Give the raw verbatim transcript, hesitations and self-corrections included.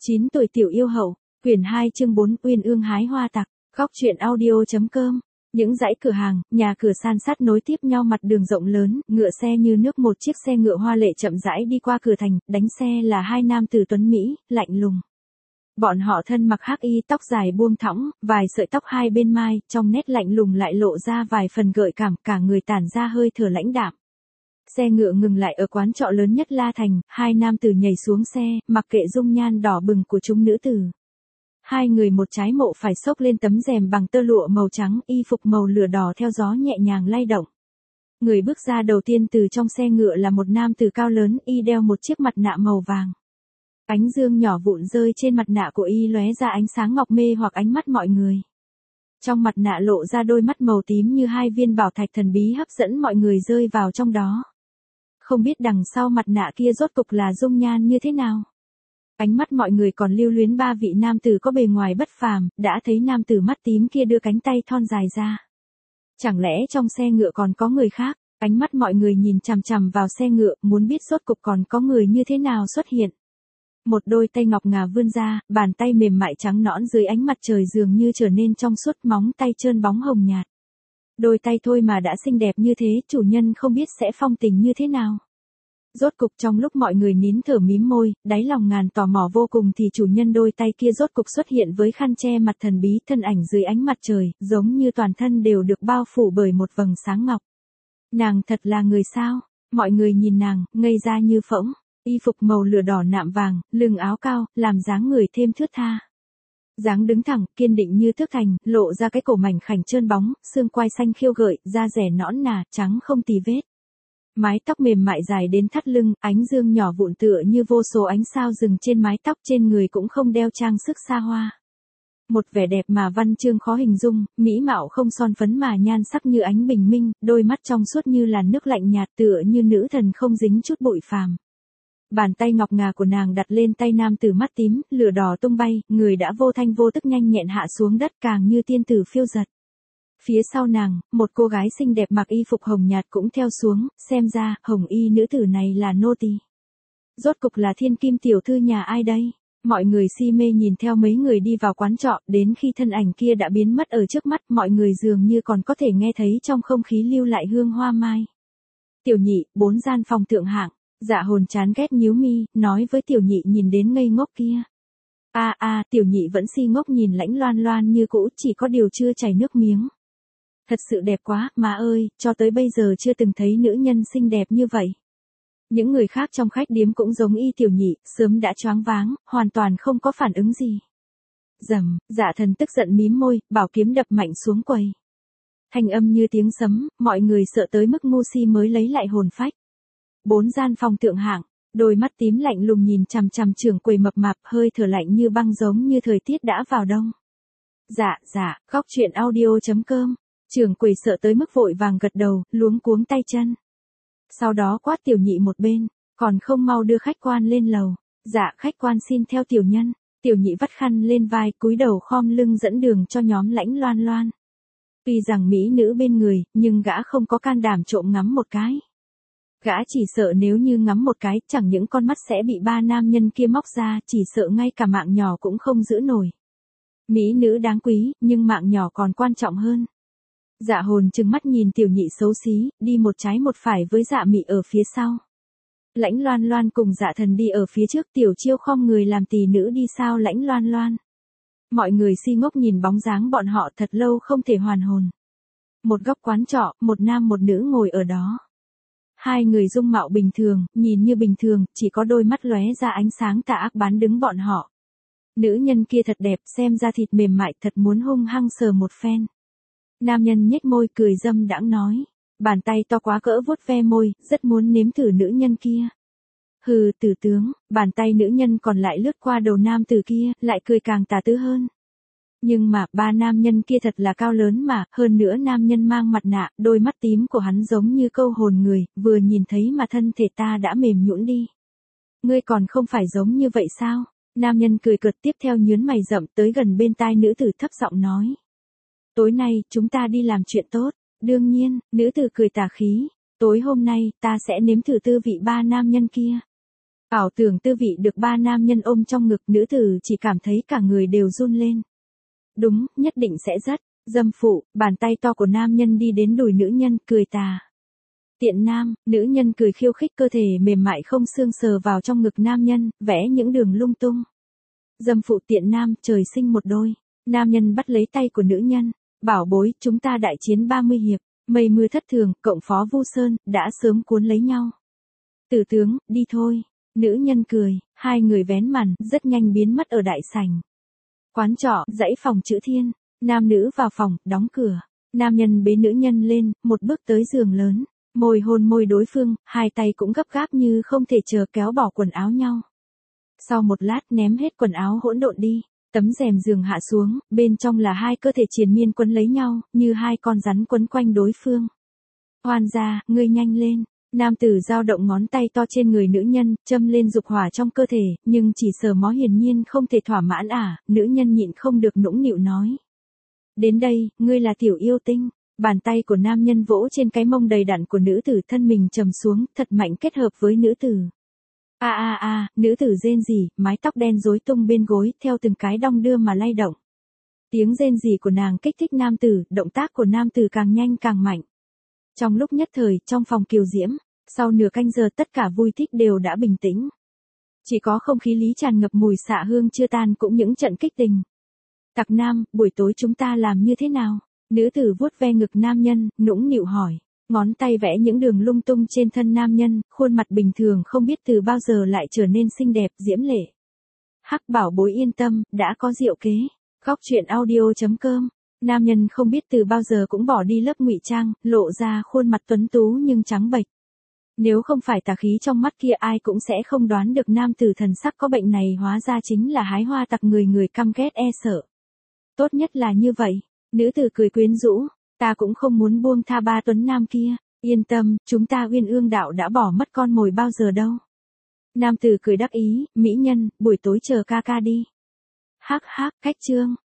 chín tuổi tiểu yêu hậu, quyển hai chương bốn Uyên ương hái hoa tặc, góc truyện audio.com. Những dãy cửa hàng, nhà cửa san sát nối tiếp nhau mặt đường rộng lớn, ngựa xe như nước, một chiếc xe ngựa hoa lệ chậm rãi đi qua cửa thành, đánh xe là hai nam tử tuấn Mỹ, lạnh lùng. Bọn họ thân mặc hắc y, tóc dài buông thõng, vài sợi tóc hai bên mai, trong nét lạnh lùng lại lộ ra vài phần gợi cảm, cả người tản ra hơi thở lãnh đạm. Xe ngựa ngừng lại ở quán trọ lớn nhất La Thành, hai nam tử nhảy xuống xe, mặc kệ dung nhan đỏ bừng của chúng nữ tử. Hai người một trái một phải xốc lên tấm rèm bằng tơ lụa màu trắng, y phục màu lửa đỏ theo gió nhẹ nhàng lay động. Người bước ra đầu tiên từ trong xe ngựa là một nam tử cao lớn, y đeo một chiếc mặt nạ màu vàng. Ánh dương nhỏ vụn rơi trên mặt nạ của y lóe ra ánh sáng ngọc mê hoặc ánh mắt mọi người. Trong mặt nạ lộ ra đôi mắt màu tím như hai viên bảo thạch thần bí hấp dẫn mọi người rơi vào trong đó. Không biết đằng sau mặt nạ kia rốt cục là dung nhan như thế nào. Ánh mắt mọi người còn lưu luyến ba vị nam tử có bề ngoài bất phàm, đã thấy nam tử mắt tím kia đưa cánh tay thon dài ra. Chẳng lẽ trong xe ngựa còn có người khác? Ánh mắt mọi người nhìn chằm chằm vào xe ngựa, muốn biết rốt cục còn có người như thế nào xuất hiện. Một đôi tay ngọc ngà vươn ra, bàn tay mềm mại trắng nõn dưới ánh mặt trời dường như trở nên trong suốt, móng tay trơn bóng hồng nhạt. Đôi tay thôi mà đã xinh đẹp như thế, chủ nhân không biết sẽ phong tình như thế nào. Rốt cục trong lúc mọi người nín thở mím môi, đáy lòng ngàn tò mò vô cùng thì chủ nhân đôi tay kia rốt cục xuất hiện với khăn che mặt thần bí, thân ảnh dưới ánh mặt trời, giống như toàn thân đều được bao phủ bởi một vầng sáng ngọc. Nàng thật là người sao? Mọi người nhìn nàng, ngây ra như phỗng. Y phục màu lửa đỏ nạm vàng, lưng áo cao, làm dáng người thêm thướt tha. Dáng đứng thẳng, kiên định như thước thành, lộ ra cái cổ mảnh khảnh trơn bóng, xương quai xanh khiêu gợi, da rẻ nõn nà, trắng không tì vết. Mái tóc mềm mại dài đến thắt lưng, ánh dương nhỏ vụn tựa như vô số ánh sao rừng trên mái tóc, trên người cũng không đeo trang sức xa hoa. Một vẻ đẹp mà văn chương khó hình dung, mỹ mạo không son phấn mà nhan sắc như ánh bình minh, đôi mắt trong suốt như làn nước lạnh nhạt tựa như nữ thần không dính chút bụi phàm. Bàn tay ngọc ngà của nàng đặt lên tay nam tử mắt tím, lửa đỏ tung bay, người đã vô thanh vô tức nhanh nhẹn hạ xuống đất, càng như tiên tử phiêu giật. Phía sau nàng, một cô gái xinh đẹp mặc y phục hồng nhạt cũng theo xuống, xem ra, hồng y nữ tử này là nô tỳ. Rốt cục là thiên kim tiểu thư nhà ai đây? Mọi người si mê nhìn theo mấy người đi vào quán trọ, đến khi thân ảnh kia đã biến mất ở trước mắt, mọi người dường như còn có thể nghe thấy trong không khí lưu lại hương hoa mai. Tiểu nhị, bốn gian phòng thượng hạng. Dạ hồn chán ghét nhíu mi, nói với tiểu nhị nhìn đến ngây ngốc kia. A a, tiểu nhị vẫn si ngốc nhìn Lãnh Loan Loan như cũ, chỉ có điều chưa chảy nước miếng. Thật sự đẹp quá, má ơi, cho tới bây giờ chưa từng thấy nữ nhân xinh đẹp như vậy. Những người khác trong khách điếm cũng giống y tiểu nhị, sớm đã choáng váng, hoàn toàn không có phản ứng gì. Rầm, Dạ thần tức giận mím môi, bảo kiếm đập mạnh xuống quầy. Thanh âm như tiếng sấm, mọi người sợ tới mức ngu si mới lấy lại hồn phách. Bốn gian phòng thượng hạng, đôi mắt tím lạnh lùng nhìn chằm chằm trưởng quầy mập mạp, hơi thở lạnh như băng giống như thời tiết đã vào đông. Dạ, dạ, góc truyện audio.com. Trưởng quầy sợ tới mức vội vàng gật đầu, luống cuống tay chân. Sau đó quát tiểu nhị một bên, còn không mau đưa khách quan lên lầu. Dạ, khách quan xin theo tiểu nhân. Tiểu nhị vắt khăn lên vai, cúi đầu khom lưng dẫn đường cho nhóm Lãnh Loan Loan. Tuy rằng mỹ nữ bên người, nhưng gã không có can đảm trộm ngắm một cái. Gã chỉ sợ nếu như ngắm một cái, chẳng những con mắt sẽ bị ba nam nhân kia móc ra, chỉ sợ ngay cả mạng nhỏ cũng không giữ nổi. Mỹ nữ đáng quý, nhưng mạng nhỏ còn quan trọng hơn. Dạ hồn trừng mắt nhìn tiểu nhị xấu xí, đi một trái một phải với dạ mị ở phía sau. Lãnh Loan Loan cùng dạ thần đi ở phía trước, tiểu chiêu khom người làm tỳ nữ đi sau Lãnh Loan Loan. Mọi người si ngốc nhìn bóng dáng bọn họ thật lâu không thể hoàn hồn. Một góc quán trọ, một nam một nữ ngồi ở đó. Hai người dung mạo bình thường, nhìn như bình thường, chỉ có đôi mắt lóe ra ánh sáng tà ác bán đứng bọn họ. Nữ nhân kia thật đẹp, xem ra thịt mềm mại, thật muốn hung hăng sờ một phen. Nam nhân nhếch môi cười dâm đãng nói, bàn tay to quá cỡ vuốt ve môi, rất muốn nếm thử nữ nhân kia. Hừ, tử tướng, bàn tay nữ nhân còn lại lướt qua đầu nam tử kia, lại cười càng tà tứ hơn. Nhưng mà, ba nam nhân kia thật là cao lớn mà, hơn nữa nam nhân mang mặt nạ, đôi mắt tím của hắn giống như câu hồn người, vừa nhìn thấy mà thân thể ta đã mềm nhũn đi. Ngươi còn không phải giống như vậy sao? Nam nhân cười cợt tiếp theo nhướng mày rậm tới gần bên tai nữ tử thấp giọng nói. Tối nay, chúng ta đi làm chuyện tốt. Đương nhiên, nữ tử cười tà khí. Tối hôm nay, ta sẽ nếm thử tư vị ba nam nhân kia. Ảo tưởng tư vị được ba nam nhân ôm trong ngực, nữ tử chỉ cảm thấy cả người đều run lên. Đúng, nhất định sẽ rất. Dâm phụ, bàn tay to của nam nhân đi đến đùi nữ nhân, cười tà. Tiện nam, nữ nhân cười khiêu khích, cơ thể mềm mại không xương sờ vào trong ngực nam nhân, vẽ những đường lung tung. Dâm phụ tiện nam, trời sinh một đôi. Nam nhân bắt lấy tay của nữ nhân. Bảo bối, chúng ta đại chiến ba mươi hiệp. Mây mưa thất thường, cộng phó Vu Sơn, đã sớm cuốn lấy nhau. Tử tướng, đi thôi. Nữ nhân cười, hai người vén màn, rất nhanh biến mất ở đại sảnh. Quán trọ, dãy phòng chữ thiên. Nam nữ vào phòng, đóng cửa. Nam nhân bế nữ nhân lên, một bước tới giường lớn. Môi hôn môi đối phương, hai tay cũng gấp gáp như không thể chờ kéo bỏ quần áo nhau. Sau một lát ném hết quần áo hỗn độn đi. Tấm rèm giường hạ xuống, bên trong là hai cơ thể triền miên quấn lấy nhau, như hai con rắn quấn quanh đối phương. Hoan gia, ngươi nhanh lên. Nam tử dao động ngón tay to trên người nữ nhân, châm lên dục hỏa trong cơ thể, nhưng chỉ sờ mó hiển nhiên không thể thỏa mãn à, nữ nhân nhịn không được nũng nịu nói. Đến đây, ngươi là tiểu yêu tinh. Bàn tay của nam nhân vỗ trên cái mông đầy đặn của nữ tử, thân mình trầm xuống, thật mạnh kết hợp với nữ tử. A a a, nữ tử rên rỉ, mái tóc đen rối tung bên gối, theo từng cái đong đưa mà lay động. Tiếng rên rỉ của nàng kích thích nam tử, động tác của nam tử càng nhanh càng mạnh. Trong lúc nhất thời, trong phòng kiều diễm, sau nửa canh giờ tất cả vui thích đều đã bình tĩnh. Chỉ có không khí lý tràn ngập mùi xạ hương chưa tan cũng những trận kích tình. Tặc nam, buổi tối chúng ta làm như thế nào? Nữ tử vuốt ve ngực nam nhân, nũng nịu hỏi. Ngón tay vẽ những đường lung tung trên thân nam nhân, khuôn mặt bình thường không biết từ bao giờ lại trở nên xinh đẹp, diễm lệ. Hắc bảo bối yên tâm, đã có diệu kế. Góc truyện audio chấm com. Nam nhân không biết từ bao giờ cũng bỏ đi lớp ngụy trang, lộ ra khuôn mặt tuấn tú nhưng trắng bệch. Nếu không phải tà khí trong mắt kia ai cũng sẽ không đoán được nam tử thần sắc có bệnh này hóa ra chính là hái hoa tặc người người căm ghét e sợ. Tốt nhất là như vậy. Nữ tử cười quyến rũ. Ta cũng không muốn buông tha ba tuấn nam kia. Yên tâm, chúng ta Uyên Ương đạo đã bỏ mất con mồi bao giờ đâu. Nam tử cười đắc ý, mỹ nhân, buổi tối chờ ca ca đi. Hắc hắc, cách chương.